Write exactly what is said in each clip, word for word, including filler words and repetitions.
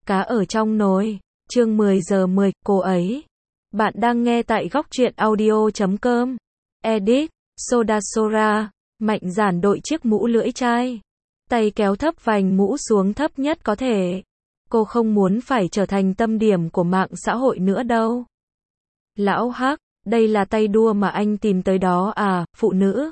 Cá ở trong nồi, chương mười giờ mười, cô ấy. Bạn đang nghe tại góc truyện audio chấm com. Edit, Soda Sora, Mạnh Giản đội chiếc mũ lưỡi chai. Tay kéo thấp vành mũ xuống thấp nhất có thể. Cô không muốn phải trở thành tâm điểm của mạng xã hội nữa đâu. Lão Hắc, đây là tay đua mà anh tìm tới đó à, phụ nữ.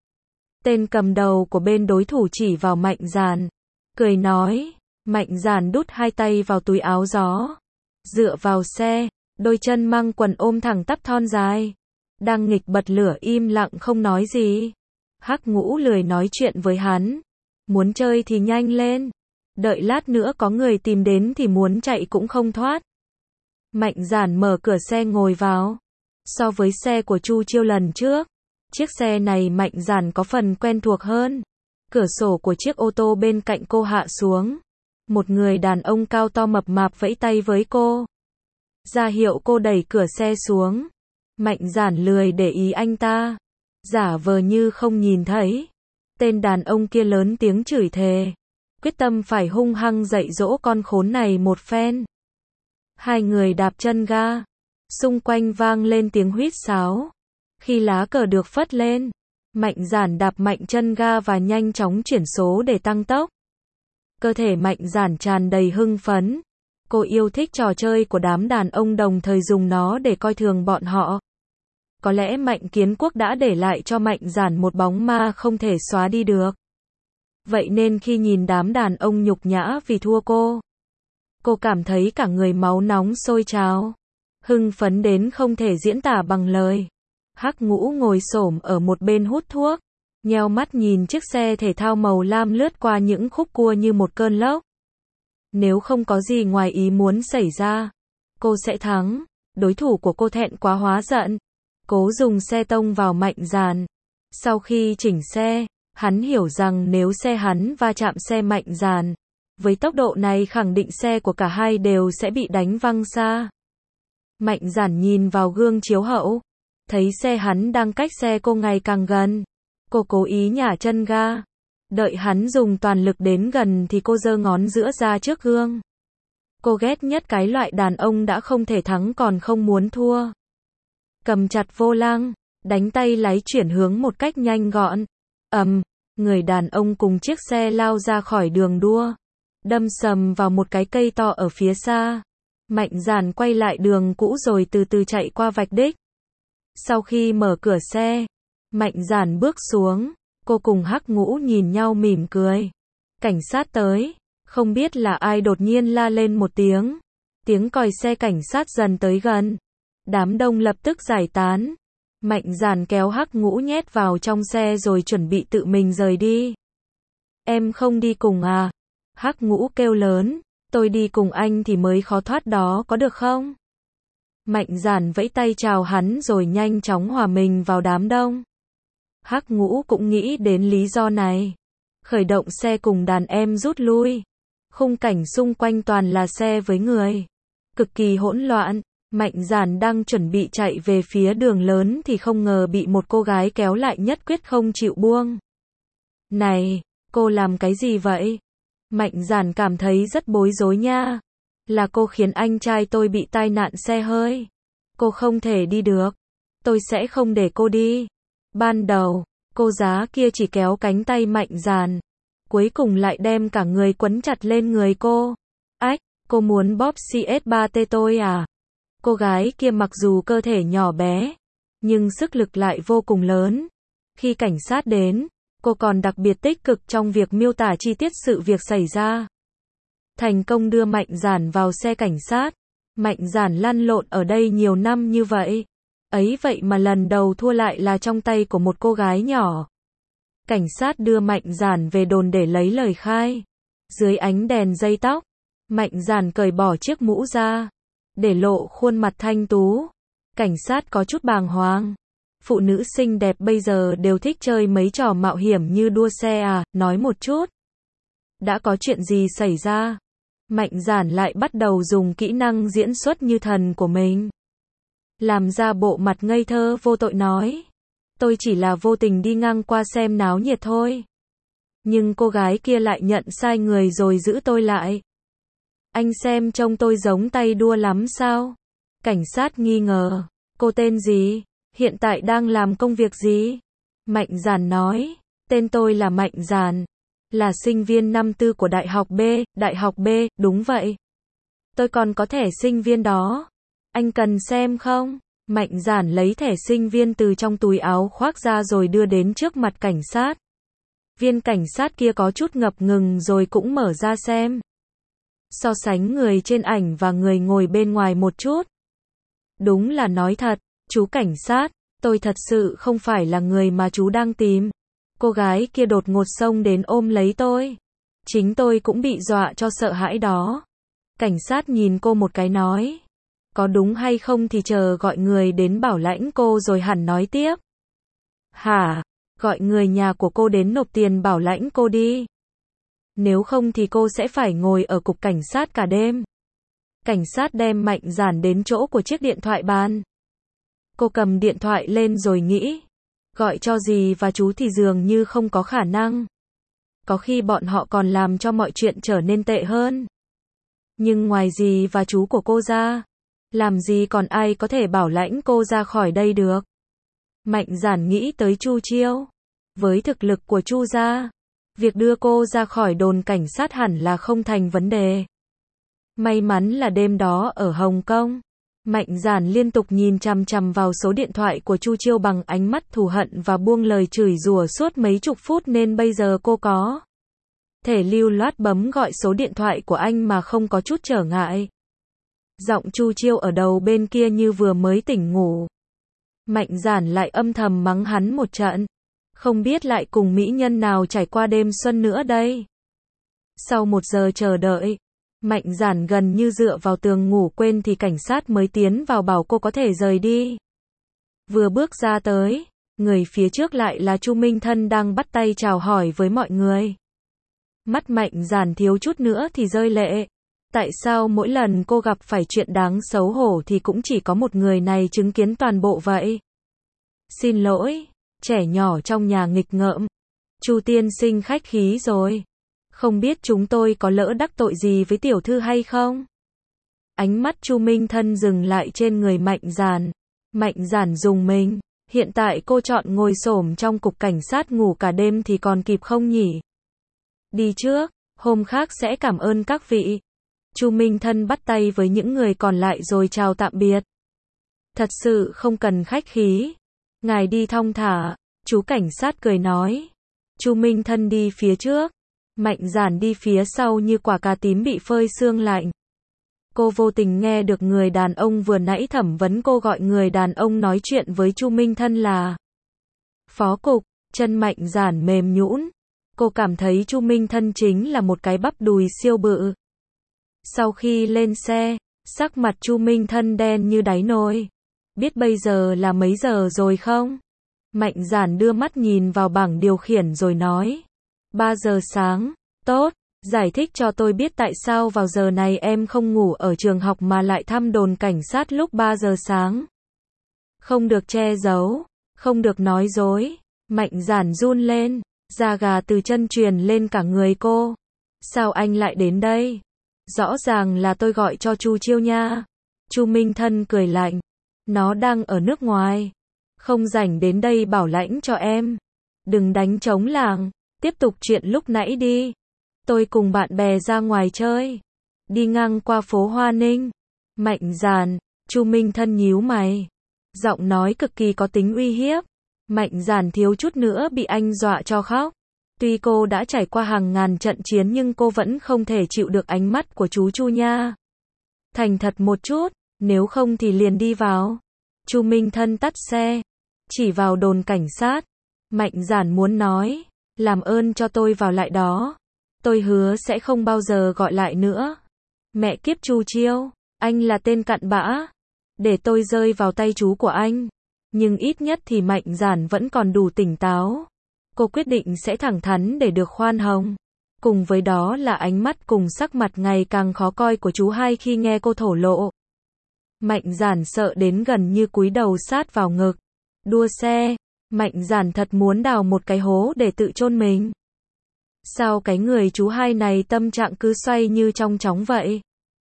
Tên cầm đầu của bên đối thủ chỉ vào Mạnh Giản, cười nói. Mạnh Giản đút hai tay vào túi áo gió, dựa vào xe, đôi chân mang quần ôm thẳng tắp thon dài, đang nghịch bật lửa im lặng không nói gì. Hắc Ngũ lười nói chuyện với hắn, muốn chơi thì nhanh lên, đợi lát nữa có người tìm đến thì muốn chạy cũng không thoát. Mạnh Giản mở cửa xe ngồi vào. So với xe của Chu Chiêu lần trước, chiếc xe này Mạnh Giản có phần quen thuộc hơn. Cửa sổ của chiếc ô tô bên cạnh cô hạ xuống. Một người đàn ông cao to mập mạp vẫy tay với cô, ra hiệu cô đẩy cửa xe xuống. Mạnh Giản lười để ý anh ta, giả vờ như không nhìn thấy. Tên đàn ông kia lớn tiếng chửi thề, quyết tâm phải hung hăng dạy dỗ con khốn này một phen. Hai người đạp chân ga, xung quanh vang lên tiếng huýt sáo. Khi lá cờ được phất lên, Mạnh Giản đạp mạnh chân ga và nhanh chóng chuyển số để tăng tốc. Cơ thể Mạnh Giản tràn đầy hưng phấn. Cô yêu thích trò chơi của đám đàn ông đồng thời dùng nó để coi thường bọn họ. Có lẽ Mạnh Kiến Quốc đã để lại cho Mạnh Giản một bóng ma không thể xóa đi được. Vậy nên khi nhìn đám đàn ông nhục nhã vì thua cô, cô cảm thấy cả người máu nóng sôi trào, hưng phấn đến không thể diễn tả bằng lời. Hắc Ngũ ngồi xổm ở một bên hút thuốc, nheo mắt nhìn chiếc xe thể thao màu lam lướt qua những khúc cua như một cơn lốc. Nếu không có gì ngoài ý muốn xảy ra, cô sẽ thắng. Đối thủ của cô thẹn quá hóa giận, cố dùng xe tông vào Mạnh Giản. Sau khi chỉnh xe, hắn hiểu rằng nếu xe hắn va chạm xe Mạnh Giản, với tốc độ này khẳng định xe của cả hai đều sẽ bị đánh văng xa. Mạnh Giản nhìn vào gương chiếu hậu, thấy xe hắn đang cách xe cô ngày càng gần. Cô cố ý nhả chân ga. Đợi hắn dùng toàn lực đến gần thì cô giơ ngón giữa ra trước gương. Cô ghét nhất cái loại đàn ông đã không thể thắng còn không muốn thua. Cầm chặt vô lăng, đánh tay lái chuyển hướng một cách nhanh gọn. Ầm, người đàn ông cùng chiếc xe lao ra khỏi đường đua, đâm sầm vào một cái cây to ở phía xa. Mạnh Giản quay lại đường cũ rồi từ từ chạy qua vạch đích. Sau khi mở cửa xe, Mạnh Giản bước xuống, cô cùng Hắc Ngũ nhìn nhau mỉm cười. Cảnh sát tới, không biết là ai đột nhiên la lên một tiếng. Tiếng còi xe cảnh sát dần tới gần. Đám đông lập tức giải tán. Mạnh Giản kéo Hắc Ngũ nhét vào trong xe rồi chuẩn bị tự mình rời đi. Em không đi cùng à? Hắc Ngũ kêu lớn, tôi đi cùng anh thì mới khó thoát đó có được không? Mạnh Giản vẫy tay chào hắn rồi nhanh chóng hòa mình vào đám đông. Hắc Ngũ cũng nghĩ đến lý do này. Khởi động xe cùng đàn em rút lui. Khung cảnh xung quanh toàn là xe với người. Cực kỳ hỗn loạn. Mạnh Giản đang chuẩn bị chạy về phía đường lớn thì không ngờ bị một cô gái kéo lại nhất quyết không chịu buông. Này, cô làm cái gì vậy? Mạnh Giản cảm thấy rất bối rối nha. Là cô khiến anh trai tôi bị tai nạn xe hơi. Cô không thể đi được. Tôi sẽ không để cô đi. Ban đầu, cô giá kia chỉ kéo cánh tay Mạnh Giản, cuối cùng lại đem cả người quấn chặt lên người cô. Ách, cô muốn bóp xê ét ba tê tôi à? Cô gái kia mặc dù cơ thể nhỏ bé, nhưng sức lực lại vô cùng lớn. Khi cảnh sát đến, cô còn đặc biệt tích cực trong việc miêu tả chi tiết sự việc xảy ra. Thành công đưa Mạnh Giản vào xe cảnh sát. Mạnh Giản lăn lộn ở đây nhiều năm như vậy. Ấy vậy mà lần đầu thua lại là trong tay của một cô gái nhỏ. Cảnh sát đưa Mạnh Giản về đồn để lấy lời khai. Dưới ánh đèn dây tóc, Mạnh Giản cởi bỏ chiếc mũ ra, để lộ khuôn mặt thanh tú. Cảnh sát có chút bàng hoàng. Phụ nữ xinh đẹp bây giờ đều thích chơi mấy trò mạo hiểm như đua xe à, nói một chút. Đã có chuyện gì xảy ra? Mạnh Giản lại bắt đầu dùng kỹ năng diễn xuất như thần của mình. Làm ra bộ mặt ngây thơ vô tội nói. Tôi chỉ là vô tình đi ngang qua xem náo nhiệt thôi. Nhưng cô gái kia lại nhận sai người rồi giữ tôi lại. Anh xem trông tôi giống tay đua lắm sao? Cảnh sát nghi ngờ. Cô tên gì? Hiện tại đang làm công việc gì? Mạnh Giản nói. Tên tôi là Mạnh Giản. Là sinh viên năm tư của Đại học B. Đại học B, đúng vậy. Tôi còn có thẻ sinh viên đó. Anh cần xem không? Mạnh Giản lấy thẻ sinh viên từ trong túi áo khoác ra rồi đưa đến trước mặt cảnh sát. Viên cảnh sát kia có chút ngập ngừng rồi cũng mở ra xem. So sánh người trên ảnh và người ngồi bên ngoài một chút. Đúng là nói thật, chú cảnh sát, tôi thật sự không phải là người mà chú đang tìm. Cô gái kia đột ngột xông đến ôm lấy tôi. Chính tôi cũng bị dọa cho sợ hãi đó. Cảnh sát nhìn cô một cái nói. Có đúng hay không thì chờ gọi người đến bảo lãnh cô rồi hẳn nói tiếp. Hả? Gọi người nhà của cô đến nộp tiền bảo lãnh cô đi. Nếu không thì cô sẽ phải ngồi ở cục cảnh sát cả đêm. Cảnh sát đem Mạnh Giản đến chỗ của chiếc điện thoại bàn. Cô cầm điện thoại lên rồi nghĩ. Gọi cho dì và chú thì dường như không có khả năng. Có khi bọn họ còn làm cho mọi chuyện trở nên tệ hơn. Nhưng ngoài dì và chú của cô ra, làm gì còn ai có thể bảo lãnh cô ra khỏi đây được. Mạnh Giản nghĩ tới Chu Chiêu. Với thực lực của Chu gia, việc đưa cô ra khỏi đồn cảnh sát hẳn là không thành vấn đề. May mắn là đêm đó ở Hồng Kông, Mạnh Giản liên tục nhìn chằm chằm vào số điện thoại của Chu Chiêu bằng ánh mắt thù hận và buông lời chửi rủa suốt mấy chục phút nên bây giờ cô có thể lưu loát bấm gọi số điện thoại của anh mà không có chút trở ngại. Giọng Chu Chiêu ở đầu bên kia như vừa mới tỉnh ngủ. Mạnh Giản lại âm thầm mắng hắn một trận. Không biết lại cùng mỹ nhân nào trải qua đêm xuân nữa đây. Sau một giờ chờ đợi, Mạnh Giản gần như dựa vào tường ngủ quên thì cảnh sát mới tiến vào bảo cô có thể rời đi. Vừa bước ra tới, người phía trước lại là Chu Minh Thân đang bắt tay chào hỏi với mọi người. Mắt Mạnh Giản thiếu chút nữa thì rơi lệ. Tại sao mỗi lần cô gặp phải chuyện đáng xấu hổ thì cũng chỉ có một người này chứng kiến toàn bộ vậy? Xin lỗi, trẻ nhỏ trong nhà nghịch ngợm. Chu tiên sinh khách khí rồi. Không biết chúng tôi có lỡ đắc tội gì với tiểu thư hay không? Ánh mắt Chu Minh Thân dừng lại trên người Mạnh Giản. Mạnh Giản rùng mình. Hiện tại cô chọn ngồi xổm trong cục cảnh sát ngủ cả đêm thì còn kịp không nhỉ? Đi trước, hôm khác sẽ cảm ơn các vị. Chu Minh Thân bắt tay với những người còn lại rồi chào tạm biệt. Thật sự không cần khách khí. Ngài đi thong thả, chú cảnh sát cười nói. Chu Minh Thân đi phía trước. Mạnh Giản đi phía sau như quả cà tím bị phơi sương lạnh. Cô vô tình nghe được người đàn ông vừa nãy thẩm vấn cô gọi người đàn ông nói chuyện với Chu Minh Thân là phó cục. Chân Mạnh Giản mềm nhũn. Cô cảm thấy Chu Minh Thân chính là một cái bắp đùi siêu bự. Sau khi lên xe, sắc mặt Chu Minh Thân đen như đáy nồi. Biết bây giờ là mấy giờ rồi không? Mạnh Giản đưa mắt nhìn vào bảng điều khiển rồi nói. ba giờ sáng, tốt, giải thích cho tôi biết tại sao vào giờ này em không ngủ ở trường học mà lại thăm đồn cảnh sát lúc ba giờ sáng. Không được che giấu, không được nói dối. Mạnh Giản run lên, da gà từ chân truyền lên cả người cô. Sao anh lại đến đây? Rõ ràng là tôi gọi cho Chu Chiêu nha. Chu Minh Thân cười lạnh. Nó đang ở nước ngoài. Không rảnh đến đây bảo lãnh cho em. Đừng đánh trống lảng. Tiếp tục chuyện lúc nãy đi. Tôi cùng bạn bè ra ngoài chơi. Đi ngang qua phố Hoa Ninh. Mạnh Giản. Chu Minh Thân nhíu mày. Giọng nói cực kỳ có tính uy hiếp. Mạnh Giản thiếu chút nữa bị anh dọa cho khóc. Tuy cô đã trải qua hàng ngàn trận chiến nhưng cô vẫn không thể chịu được ánh mắt của chú Chu nha. Thành thật một chút, nếu không thì liền đi vào. Chu Minh Thân tắt xe, chỉ vào đồn cảnh sát. Mạnh Giản muốn nói, làm ơn cho tôi vào lại đó. Tôi hứa sẽ không bao giờ gọi lại nữa. Mẹ kiếp Chu Chiêu, anh là tên cặn bã. Để tôi rơi vào tay chú của anh. Nhưng ít nhất thì Mạnh Giản vẫn còn đủ tỉnh táo. Cô quyết định sẽ thẳng thắn để được khoan hồng. Cùng với đó là ánh mắt cùng sắc mặt ngày càng khó coi của chú hai khi nghe cô thổ lộ. Mạnh Giản sợ đến gần như cúi đầu sát vào ngực. Đua xe, Mạnh Giản thật muốn đào một cái hố để tự chôn mình. Sao cái người chú hai này tâm trạng cứ xoay như trong chóng vậy?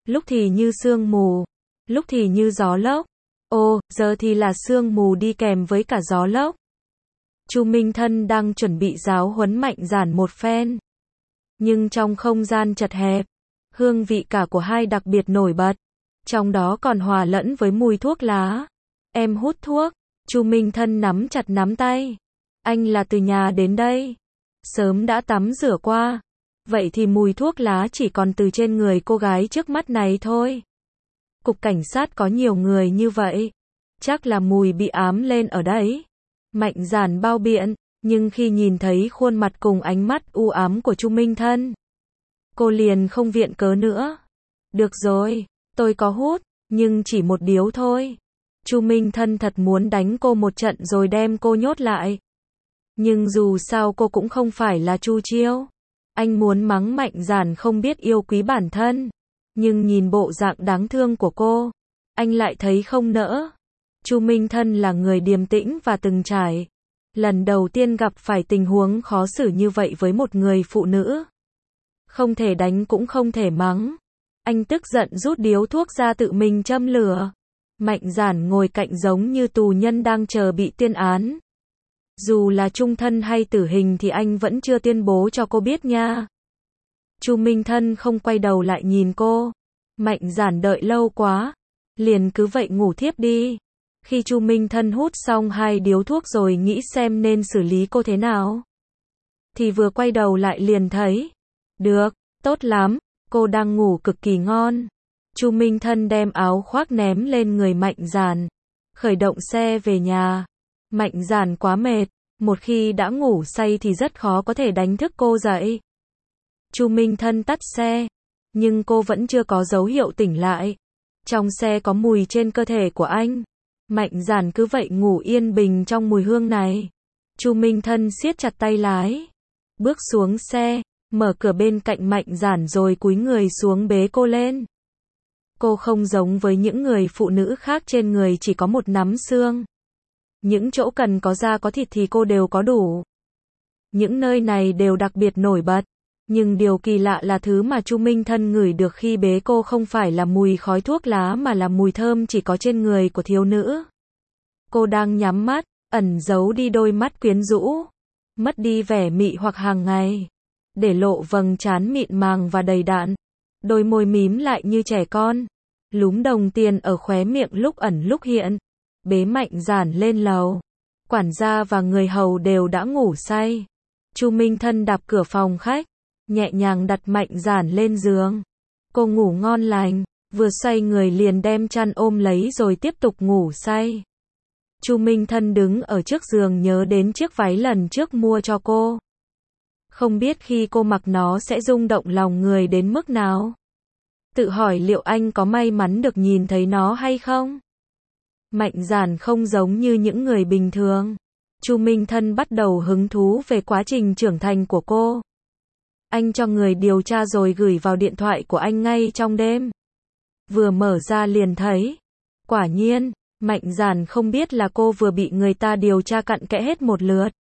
lúc thì như sương mù, lúc thì như gió lốc. Ồ, giờ thì là sương mù đi kèm với cả gió lốc. Chu Minh Thân đang chuẩn bị giáo huấn Mạnh Giản một phen. Nhưng trong không gian chật hẹp, hương vị cả của hai đặc biệt nổi bật. Trong đó còn hòa lẫn với mùi thuốc lá. Em hút thuốc. Chu Minh Thân nắm chặt nắm tay. Anh là từ nhà đến đây. Sớm đã tắm rửa qua. Vậy thì mùi thuốc lá chỉ còn từ trên người cô gái trước mắt này thôi. Cục cảnh sát có nhiều người như vậy. Chắc là mùi bị ám lên ở đấy. Mạnh Giản bao biện, nhưng khi nhìn thấy khuôn mặt cùng ánh mắt u ám của Chu Minh Thân, cô liền không viện cớ nữa. Được rồi, tôi có hút, nhưng chỉ một điếu thôi. Chu Minh Thân thật muốn đánh cô một trận rồi đem cô nhốt lại. Nhưng dù sao cô cũng không phải là Chu Chiêu. Anh muốn mắng Mạnh Giản không biết yêu quý bản thân. Nhưng nhìn bộ dạng đáng thương của cô, anh lại thấy không nỡ. Chu Minh Thân là người điềm tĩnh và từng trải. Lần đầu tiên gặp phải tình huống khó xử như vậy với một người phụ nữ. Không thể đánh cũng không thể mắng. Anh tức giận rút điếu thuốc ra tự mình châm lửa. Mạnh Giản ngồi cạnh giống như tù nhân đang chờ bị tuyên án. Dù là chung thân hay tử hình thì anh vẫn chưa tuyên bố cho cô biết nha. Chu Minh Thân không quay đầu lại nhìn cô. Mạnh Giản đợi lâu quá, liền cứ vậy ngủ thiếp đi. Khi Chu Minh Thân hút xong hai điếu thuốc rồi nghĩ xem nên xử lý cô thế nào, thì vừa quay đầu lại liền thấy, được, tốt lắm, cô đang ngủ cực kỳ ngon. Chu Minh Thân đem áo khoác ném lên người Mạnh Giản, khởi động xe về nhà. Mạnh Giản quá mệt, một khi đã ngủ say thì rất khó có thể đánh thức cô dậy. Chu Minh Thân tắt xe, nhưng cô vẫn chưa có dấu hiệu tỉnh lại. Trong xe có mùi trên cơ thể của anh. Mạnh Giản cứ vậy ngủ yên bình trong mùi hương này. Chu Minh Thân siết chặt tay lái, bước xuống xe, mở cửa bên cạnh Mạnh Giản rồi cúi người xuống bế cô lên. Cô không giống với những người phụ nữ khác trên người chỉ có một nắm xương. Những chỗ cần có da có thịt thì cô đều có đủ. Những nơi này đều đặc biệt nổi bật. Nhưng điều kỳ lạ là thứ mà Chu Minh Thân ngửi được khi bế cô không phải là mùi khói thuốc lá mà là mùi thơm chỉ có trên người của thiếu nữ. Cô đang nhắm mắt, ẩn giấu đi đôi mắt quyến rũ, mất đi vẻ mị hoặc hàng ngày, để lộ vầng trán mịn màng và đầy đặn, đôi môi mím lại như trẻ con, lúm đồng tiền ở khóe miệng lúc ẩn lúc hiện. Bế Mạnh Giản lên lầu, quản gia và người hầu đều đã ngủ say. Chu Minh Thân đạp cửa phòng khách, nhẹ nhàng đặt Mạnh Giản lên giường. Cô ngủ ngon lành, vừa xoay người liền đem chăn ôm lấy rồi tiếp tục ngủ say. Chu Minh Thân đứng ở trước giường nhớ đến chiếc váy lần trước mua cho cô. Không biết khi cô mặc nó sẽ rung động lòng người đến mức nào. Tự hỏi liệu anh có may mắn được nhìn thấy nó hay không? Mạnh Giản không giống như những người bình thường. Chu Minh Thân bắt đầu hứng thú về quá trình trưởng thành của cô. Anh cho người điều tra rồi gửi vào điện thoại của anh ngay trong đêm. Vừa mở ra liền thấy. Quả nhiên, Mạnh Giản không biết là cô vừa bị người ta điều tra cặn kẽ hết một lượt.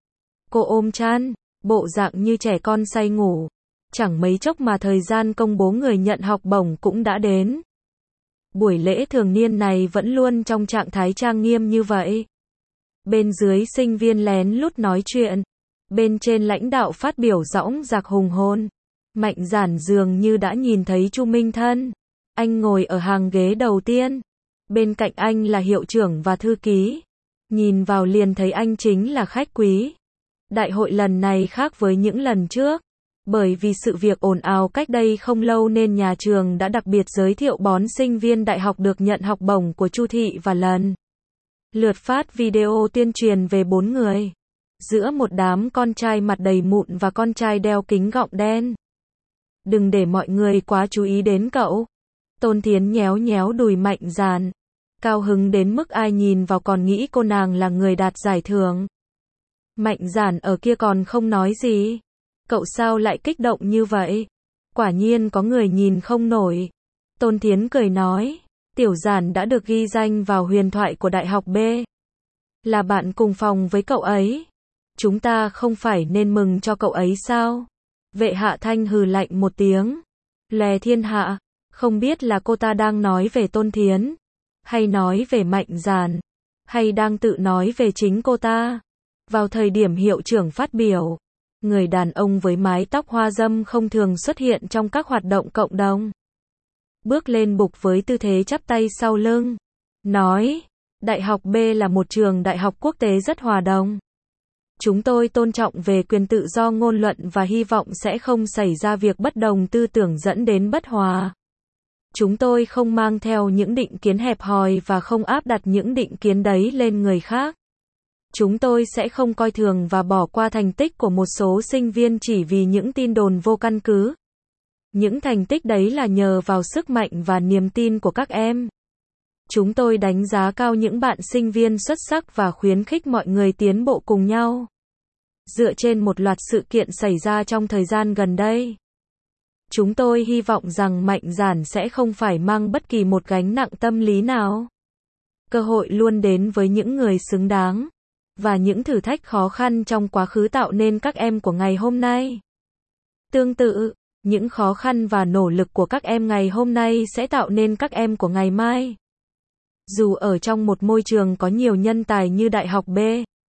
Cô ôm chăn, bộ dạng như trẻ con say ngủ. Chẳng mấy chốc mà thời gian công bố người nhận học bổng cũng đã đến. Buổi lễ thường niên này vẫn luôn trong trạng thái trang nghiêm như vậy. Bên dưới sinh viên lén lút nói chuyện. Bên trên lãnh đạo phát biểu dõng dạc hùng hồn. Mạnh Giản dường như đã nhìn thấy Chu Minh Thân. Anh ngồi ở hàng ghế đầu tiên. Bên cạnh anh là hiệu trưởng và thư ký. Nhìn vào liền thấy anh chính là khách quý. Đại hội lần này khác với những lần trước. Bởi vì sự việc ồn ào cách đây không lâu nên nhà trường đã đặc biệt giới thiệu bón sinh viên đại học được nhận học bổng của Chu Thị và lần lượt phát video tuyên truyền về bốn người. Giữa một đám con trai mặt đầy mụn và con trai đeo kính gọng đen. Đừng để mọi người quá chú ý đến cậu. Tôn Thiến nhéo nhéo đùi Mạnh Giản. Cao hứng đến mức ai nhìn vào còn nghĩ cô nàng là người đạt giải thưởng. Mạnh Giản ở kia còn không nói gì. Cậu sao lại kích động như vậy? Quả nhiên có người nhìn không nổi. Tôn Thiến cười nói. Tiểu Giản đã được ghi danh vào huyền thoại của Đại học B. Là bạn cùng phòng với cậu ấy. Chúng ta không phải nên mừng cho cậu ấy sao? Vệ Hạ Thanh hừ lạnh một tiếng. Lè thiên hạ. Không biết là cô ta đang nói về Tôn Thiến, hay nói về Mạnh Giản, hay đang tự nói về chính cô ta. Vào thời điểm hiệu trưởng phát biểu, người đàn ông với mái tóc hoa râm không thường xuất hiện trong các hoạt động cộng đồng. Bước lên bục với tư thế chắp tay sau lưng, nói, Đại học B là một trường đại học quốc tế rất hòa đồng. Chúng tôi tôn trọng về quyền tự do ngôn luận và hy vọng sẽ không xảy ra việc bất đồng tư tưởng dẫn đến bất hòa. Chúng tôi không mang theo những định kiến hẹp hòi và không áp đặt những định kiến đấy lên người khác. Chúng tôi sẽ không coi thường và bỏ qua thành tích của một số sinh viên chỉ vì những tin đồn vô căn cứ. Những thành tích đấy là nhờ vào sức mạnh và niềm tin của các em. Chúng tôi đánh giá cao những bạn sinh viên xuất sắc và khuyến khích mọi người tiến bộ cùng nhau. Dựa trên một loạt sự kiện xảy ra trong thời gian gần đây, chúng tôi hy vọng rằng Mạnh Giản sẽ không phải mang bất kỳ một gánh nặng tâm lý nào. Cơ hội luôn đến với những người xứng đáng, và những thử thách khó khăn trong quá khứ tạo nên các em của ngày hôm nay. Tương tự, những khó khăn và nỗ lực của các em ngày hôm nay sẽ tạo nên các em của ngày mai. Dù ở trong một môi trường có nhiều nhân tài như Đại học B,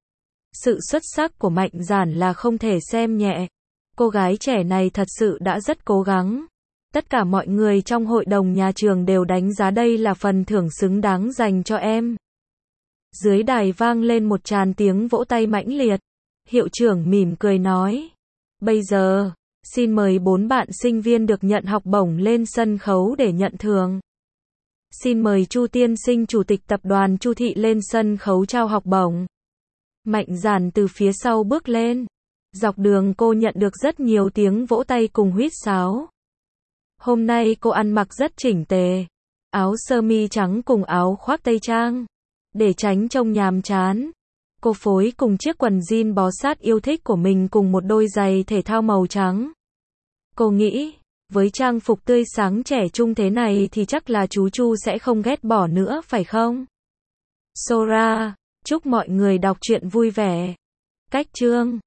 sự xuất sắc của Mạnh Giản là không thể xem nhẹ. Cô gái trẻ này thật sự đã rất cố gắng. Tất cả mọi người trong hội đồng nhà trường đều đánh giá đây là phần thưởng xứng đáng dành cho em. Dưới đài vang lên một tràng tiếng vỗ tay mãnh liệt. Hiệu trưởng mỉm cười nói, bây giờ, xin mời bốn bạn sinh viên được nhận học bổng lên sân khấu để nhận thưởng. Xin mời Chu tiên sinh chủ tịch tập đoàn Chu Thị lên sân khấu trao học bổng. Mạnh Giản từ phía sau bước lên. Dọc đường cô nhận được rất nhiều tiếng vỗ tay cùng huýt sáo. Hôm nay cô ăn mặc rất chỉnh tề. Áo sơ mi trắng cùng áo khoác tây trang. Để tránh trông nhàm chán, cô phối cùng chiếc quần jean bó sát yêu thích của mình cùng một đôi giày thể thao màu trắng. Cô nghĩ, với trang phục tươi sáng trẻ trung thế này thì chắc là chú Chu sẽ không ghét bỏ nữa phải không? Sora, chúc mọi người đọc truyện vui vẻ. Cách chương